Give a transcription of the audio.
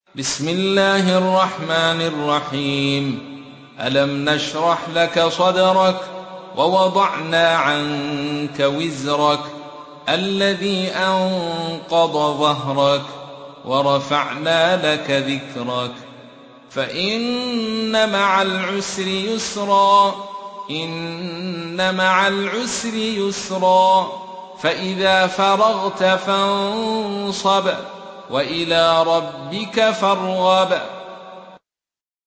بسم الله الرحمن الرحيم. ألم نشرح لك صدرك ووضعنا عنك وزرك الذي أنقض ظهرك ورفعنا لك ذكرك فإن مع العسر يسرا إن مع العسر يسرا فإذا فرغت فانصب وإلى ربك فارغب.